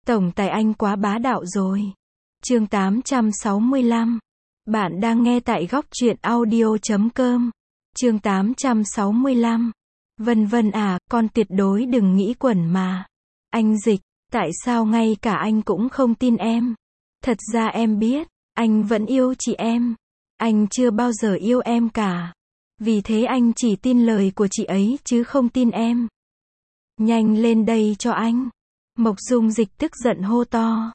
Tổng tài anh quá bá đạo rồi. Chương 865. Bạn đang nghe tại góc truyện audio.com. Chương 865. Vân Vân à, con tuyệt đối đừng nghĩ quẩn mà. Anh Dịch, tại sao ngay cả anh cũng không tin em? Thật ra em biết, anh vẫn yêu chị em. Anh chưa bao giờ yêu em cả. Vì thế anh chỉ tin lời của chị ấy chứ không tin em. Nhanh lên đây cho anh. Mộc Dung Dịch tức giận hô to.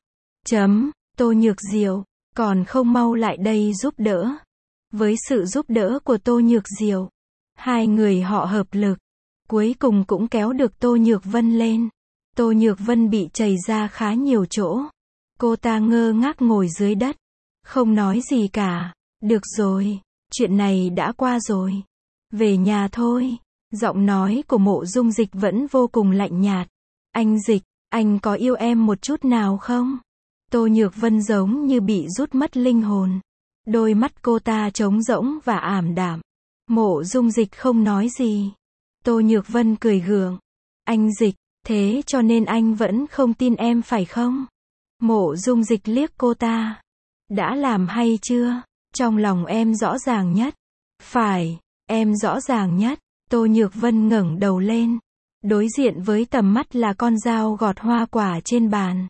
Tô Nhược Diệu, còn không mau lại đây giúp đỡ. Với sự giúp đỡ của Tô Nhược Diệu, hai người họ hợp lực, cuối cùng cũng kéo được Tô Nhược Vân lên. Tô Nhược Vân bị chảy ra khá nhiều chỗ. Cô ta ngơ ngác ngồi dưới đất, không nói gì cả. Được rồi, chuyện này đã qua rồi. Về nhà thôi. Giọng nói của Mộ Dung Dịch vẫn vô cùng lạnh nhạt. Anh Dịch, anh có yêu em một chút nào không? Tô Nhược Vân giống như bị rút mất linh hồn. Đôi mắt cô ta trống rỗng và ảm đạm. Mộ Dung Dịch không nói gì. Tô Nhược Vân cười gượng. Anh Dịch, thế cho nên anh vẫn không tin em phải không? Mộ Dung Dịch liếc cô ta. Đã làm hay chưa? Trong lòng em rõ ràng nhất. Phải, em rõ ràng nhất. Tô Nhược Vân ngẩng đầu lên. Đối diện với tầm mắt là con dao gọt hoa quả trên bàn.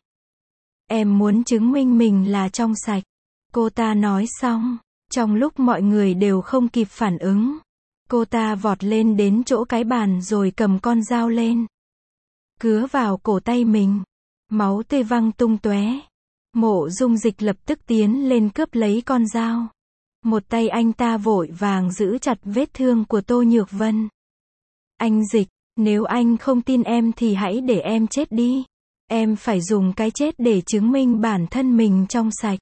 Em muốn chứng minh mình là trong sạch. Cô ta nói xong. Trong lúc mọi người đều không kịp phản ứng, cô ta vọt lên đến chỗ cái bàn rồi cầm con dao lên. Cứa vào cổ tay mình. Máu tươi văng tung tóe. Mộ Dung Dịch lập tức tiến lên cướp lấy con dao. Một tay anh ta vội vàng giữ chặt vết thương của Tô Nhược Vân. Anh Dịch, nếu anh không tin em thì hãy để em chết đi. Em phải dùng cái chết để chứng minh bản thân mình trong sạch.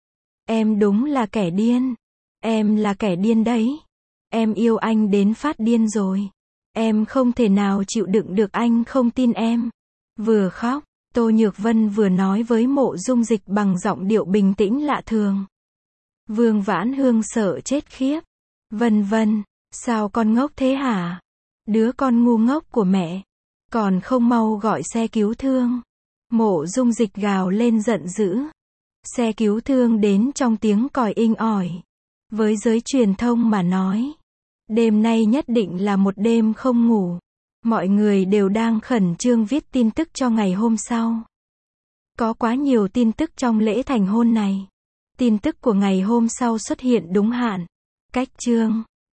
Em đúng là kẻ điên. Em là kẻ điên đấy. Em yêu anh đến phát điên rồi. Em không thể nào chịu đựng được anh không tin em. Vừa khóc, Tô Nhược Vân vừa nói với Mộ Dung Dịch bằng giọng điệu bình tĩnh lạ thường. Vương Vãn Hương sợ chết khiếp. Vân Vân, sao con ngốc thế hả? Đứa con ngu ngốc của mẹ. Còn không mau gọi xe cứu thương. Mộ Dung Dịch gào lên giận dữ. Xe cứu thương đến trong tiếng còi inh ỏi. Với giới truyền thông mà nói, đêm nay nhất định là một đêm không ngủ. Mọi người đều đang khẩn trương viết tin tức cho ngày hôm sau. Có quá nhiều tin tức trong lễ thành hôn này. Tin tức của ngày hôm sau xuất hiện đúng hạn, cách chương.